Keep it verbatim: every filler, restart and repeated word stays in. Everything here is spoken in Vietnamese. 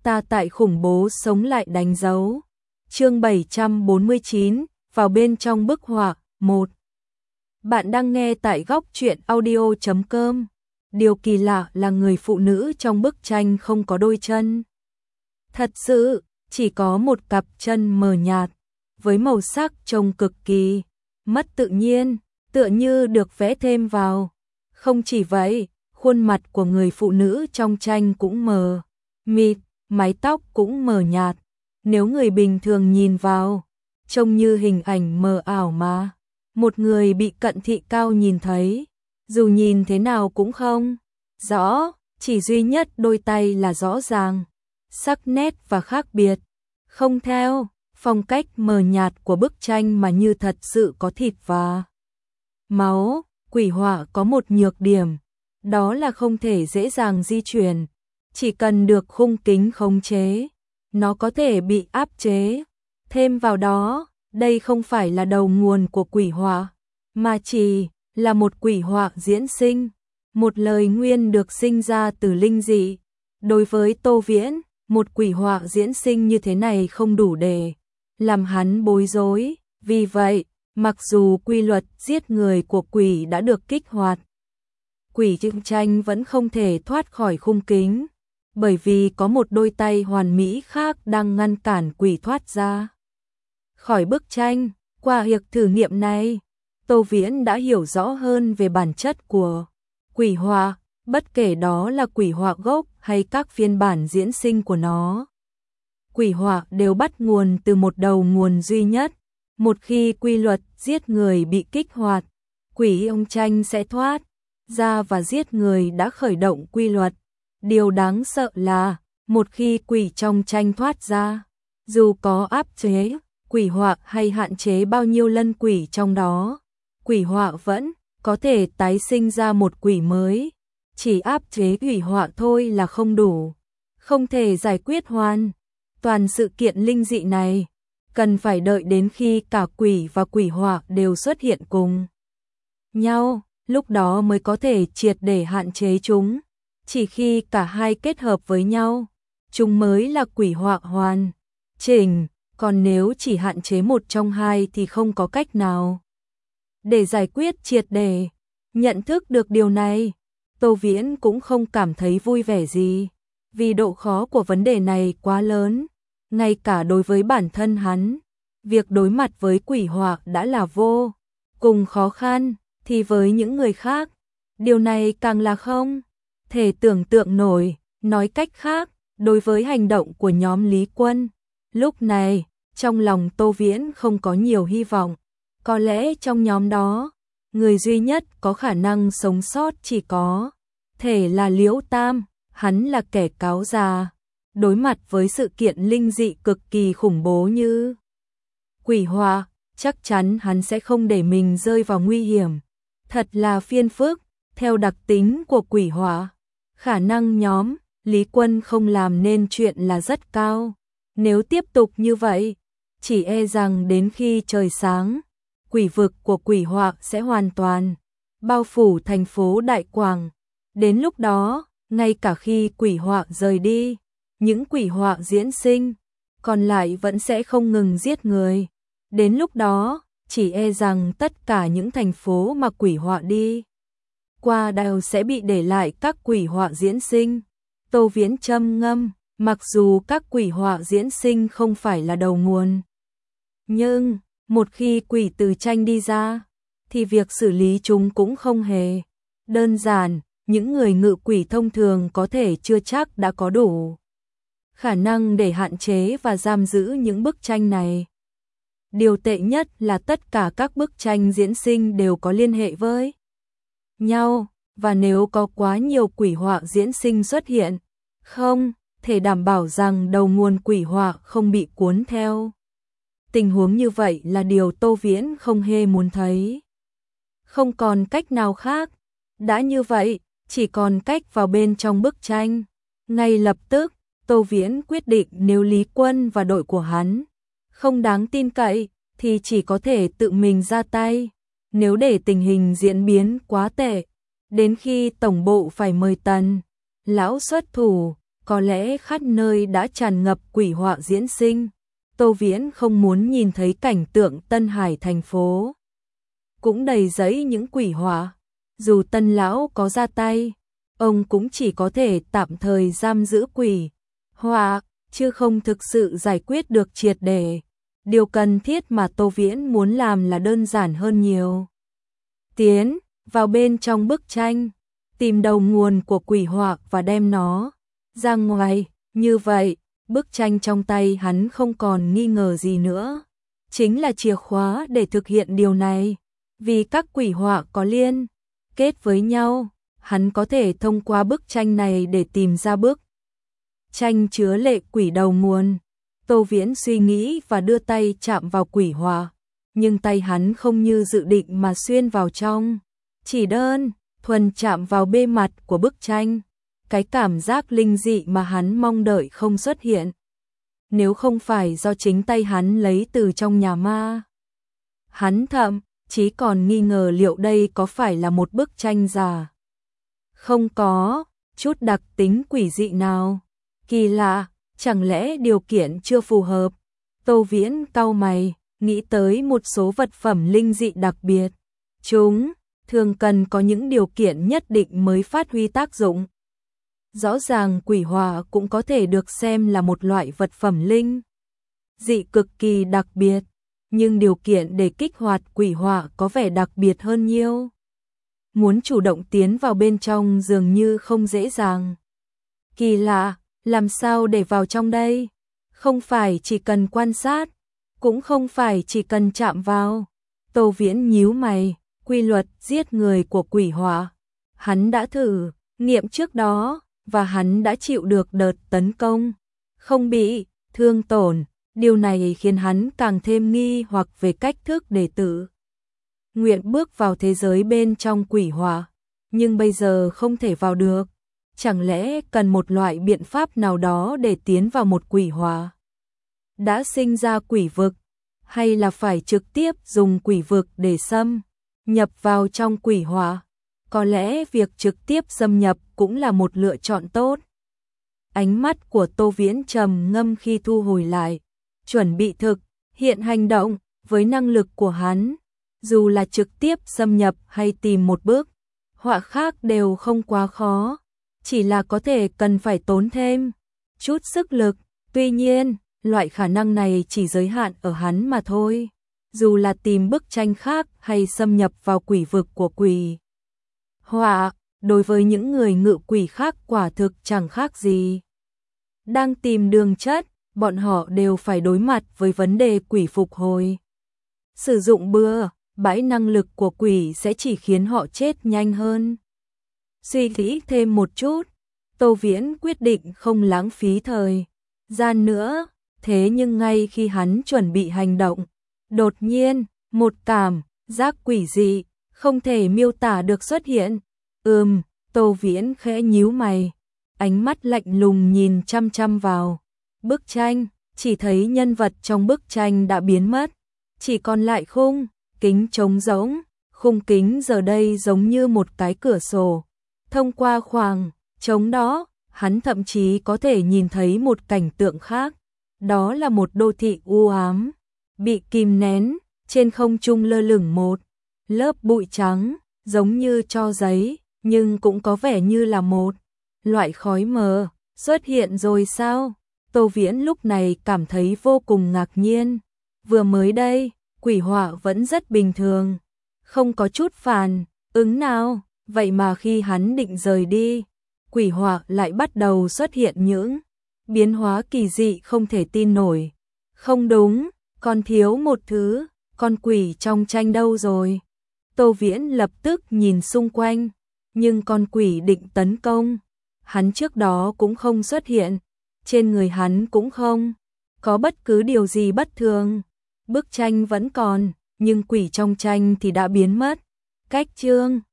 ta tại khủng bố sống lại đánh dấu. Chương bảy trăm bốn mươi chín, vào bên trong bức họa, một. Bạn đang nghe tại góc truyện audio chấm com. Điều kỳ lạ là người phụ nữ trong bức tranh không có đôi chân. Thật sự, chỉ có một cặp chân mờ nhạt, với màu sắc trông cực kỳ mất tự nhiên, tựa như được vẽ thêm vào. Không chỉ vậy, khuôn mặt của người phụ nữ trong tranh cũng mờ mịt, mái tóc cũng mờ nhạt. Nếu người bình thường nhìn vào, trông như hình ảnh mờ ảo mà một người bị cận thị cao nhìn thấy, dù nhìn thế nào cũng không rõ, chỉ duy nhất đôi tay là rõ ràng, sắc nét và khác biệt, không theo phong cách mờ nhạt của bức tranh mà như thật sự có thịt và máu. Quỷ họa có một nhược điểm, đó là không thể dễ dàng di chuyển, chỉ cần được khung kính khống chế, nó có thể bị áp chế. Thêm vào đó, đây không phải là đầu nguồn của quỷ họa, mà chỉ là một quỷ họa diễn sinh, một lời nguyên được sinh ra từ linh dị. Đối với Tô Viễn, một quỷ họa diễn sinh như thế này không đủ để làm hắn bối rối, vì vậy, mặc dù quy luật giết người của quỷ đã được kích hoạt, quỷ truyện tranh vẫn không thể thoát khỏi khung kính, bởi vì có một đôi tay hoàn mỹ khác đang ngăn cản quỷ thoát ra khỏi bức tranh. Qua việc thử nghiệm này, Tô Viễn đã hiểu rõ hơn về bản chất của quỷ họa, bất kể đó là quỷ họa gốc hay các phiên bản diễn sinh của nó. Quỷ họa đều bắt nguồn từ một đầu nguồn duy nhất. Một khi quy luật giết người bị kích hoạt, quỷ ông tranh sẽ thoát ra và giết người đã khởi động quy luật. Điều đáng sợ là, một khi quỷ trong tranh thoát ra, dù có áp chế quỷ họa hay hạn chế bao nhiêu lân quỷ trong đó, quỷ họa vẫn có thể tái sinh ra một quỷ mới. Chỉ áp chế quỷ họa thôi là không đủ, không thể giải quyết hoàn toàn sự kiện linh dị này. Cần phải đợi đến khi cả quỷ và quỷ họa đều xuất hiện cùng nhau, lúc đó mới có thể triệt để hạn chế chúng. Chỉ khi cả hai kết hợp với nhau, chúng mới là quỷ họa hoàn chỉnh, còn nếu chỉ hạn chế một trong hai thì không có cách nào để giải quyết triệt để. Nhận thức được điều này, Tô Viễn cũng không cảm thấy vui vẻ gì, vì độ khó của vấn đề này quá lớn. Ngay cả đối với bản thân hắn, việc đối mặt với quỷ họa đã là vô cùng khó khăn, thì với những người khác, điều này càng là không thể tưởng tượng nổi. Nói cách khác, đối với hành động của nhóm Lý Quân, lúc này, trong lòng Tô Viễn không có nhiều hy vọng. Có lẽ trong nhóm đó, người duy nhất có khả năng sống sót chỉ có thể là Liễu Tam, hắn là kẻ cáo già. Đối mặt với sự kiện linh dị cực kỳ khủng bố như quỷ họa, chắc chắn hắn sẽ không để mình rơi vào nguy hiểm. Thật là phiền phức. Theo đặc tính của quỷ họa, khả năng nhóm Lý Quân không làm nên chuyện là rất cao. Nếu tiếp tục như vậy, chỉ e rằng đến khi trời sáng, quỷ vực của quỷ họa sẽ hoàn toàn bao phủ thành phố Đại Quảng. Đến lúc đó, ngay cả khi quỷ họa rời đi, những quỷ họa diễn sinh còn lại vẫn sẽ không ngừng giết người. Đến lúc đó, chỉ e rằng tất cả những thành phố mà quỷ họa đi qua đều sẽ bị để lại các quỷ họa diễn sinh. Tô Viễn trầm ngâm, mặc dù các quỷ họa diễn sinh không phải là đầu nguồn, nhưng một khi quỷ từ tranh đi ra, thì việc xử lý chúng cũng không hề đơn giản. Những người ngự quỷ thông thường có thể chưa chắc đã có đủ khả năng để hạn chế và giam giữ những bức tranh này. Điều tệ nhất là tất cả các bức tranh diễn sinh đều có liên hệ với nhau, và nếu có quá nhiều quỷ họa diễn sinh xuất hiện, không thể đảm bảo rằng đầu nguồn quỷ họa không bị cuốn theo. Tình huống như vậy là điều Tô Viễn không hề muốn thấy. Không còn cách nào khác. Đã như vậy, chỉ còn cách vào bên trong bức tranh. Ngay lập tức, Tô Viễn quyết định nếu Lý Quân và đội của hắn không đáng tin cậy, thì chỉ có thể tự mình ra tay. Nếu để tình hình diễn biến quá tệ, đến khi tổng bộ phải mời Tần lão xuất thủ, có lẽ khắp nơi đã tràn ngập quỷ họa diễn sinh. Tô Viễn không muốn nhìn thấy cảnh tượng Tân Hải thành phố cũng đầy rẫy những quỷ họa. Dù Tân lão có ra tay, ông cũng chỉ có thể tạm thời giam giữ quỷ họa, chứ không thực sự giải quyết được triệt để. Điều cần thiết mà Tô Viễn muốn làm là đơn giản hơn nhiều. Tiến vào bên trong bức tranh, tìm đầu nguồn của quỷ họa và đem nó ra ngoài. Như vậy, bức tranh trong tay hắn không còn nghi ngờ gì nữa. Chính là chìa khóa để thực hiện điều này. Vì các quỷ họa có liên kết với nhau, hắn có thể thông qua bức tranh này để tìm ra bức tranh chứa lệ quỷ đầu nguồn. Tô Viễn suy nghĩ và đưa tay chạm vào quỷ họa, nhưng tay hắn không như dự định mà xuyên vào trong, chỉ đơn thuần chạm vào bề mặt của bức tranh. Cái cảm giác linh dị mà hắn mong đợi không xuất hiện. Nếu không phải do chính tay hắn lấy từ trong nhà ma, hắn thậm chí còn nghi ngờ liệu đây có phải là một bức tranh giả. Không có chút đặc tính quỷ dị nào. Kỳ lạ, chẳng lẽ điều kiện chưa phù hợp? Tô Viễn cau mày, nghĩ tới một số vật phẩm linh dị đặc biệt. Chúng thường cần có những điều kiện nhất định mới phát huy tác dụng. Rõ ràng quỷ họa cũng có thể được xem là một loại vật phẩm linh dị cực kỳ đặc biệt, nhưng điều kiện để kích hoạt quỷ họa có vẻ đặc biệt hơn nhiều. Muốn chủ động tiến vào bên trong dường như không dễ dàng. Kỳ lạ, làm sao để vào trong đây? Không phải chỉ cần quan sát, cũng không phải chỉ cần chạm vào. Tô Viễn nhíu mày, quy luật giết người của quỷ họa hắn đã thử nghiệm trước đó, và hắn đã chịu được đợt tấn công, không bị thương tổn. Điều này khiến hắn càng thêm nghi hoặc về cách thức để tự nguyện bước vào thế giới bên trong quỷ họa, nhưng bây giờ không thể vào được. Chẳng lẽ cần một loại biện pháp nào đó để tiến vào một quỷ họa đã sinh ra quỷ vực, hay là phải trực tiếp dùng quỷ vực để xâm nhập vào trong quỷ họa? Có lẽ việc trực tiếp xâm nhập cũng là một lựa chọn tốt. Ánh mắt của Tô Viễn trầm ngâm khi thu hồi lại, chuẩn bị thực hiện hành động. Với năng lực của hắn, dù là trực tiếp xâm nhập hay tìm một bước họa khác đều không quá khó, chỉ là có thể cần phải tốn thêm chút sức lực. Tuy nhiên, loại khả năng này chỉ giới hạn ở hắn mà thôi. Dù là tìm bức tranh khác hay xâm nhập vào quỷ vực của quỷ họa, đối với những người ngự quỷ khác quả thực chẳng khác gì đang tìm đường chết. Bọn họ đều phải đối mặt với vấn đề quỷ phục hồi. Sử dụng bừa bãi năng lực của quỷ sẽ chỉ khiến họ chết nhanh hơn. Suy nghĩ thêm một chút, Tô Viễn quyết định không lãng phí thời gian nữa. Thế nhưng ngay khi hắn chuẩn bị hành động, đột nhiên, một cảm giác quỷ dị, không thể miêu tả được xuất hiện. Ừm, Tô Viễn khẽ nhíu mày, ánh mắt lạnh lùng nhìn chăm chăm vào bức tranh, chỉ thấy nhân vật trong bức tranh đã biến mất, chỉ còn lại khung kính trống rỗng. Khung kính giờ đây giống như một cái cửa sổ. Thông qua khoảng trống đó, hắn thậm chí có thể nhìn thấy một cảnh tượng khác. Đó là một đô thị u ám, bị kìm nén, trên không trung lơ lửng một lớp bụi trắng, giống như tro giấy, nhưng cũng có vẻ như là một loại khói mờ. Xuất hiện rồi sao? Tô Viễn lúc này cảm thấy vô cùng ngạc nhiên. Vừa mới đây, quỷ họa vẫn rất bình thường, không có chút phản ứng nào, vậy mà khi hắn định rời đi, quỷ họa lại bắt đầu xuất hiện những biến hóa kỳ dị không thể tin nổi. Không đúng, còn thiếu một thứ, con quỷ trong tranh đâu rồi? Tô Viễn lập tức nhìn xung quanh, nhưng con quỷ định tấn công hắn trước đó cũng không xuất hiện, trên người hắn cũng không có bất cứ điều gì bất thường. Bức tranh vẫn còn, nhưng quỷ trong tranh thì đã biến mất. Cách chương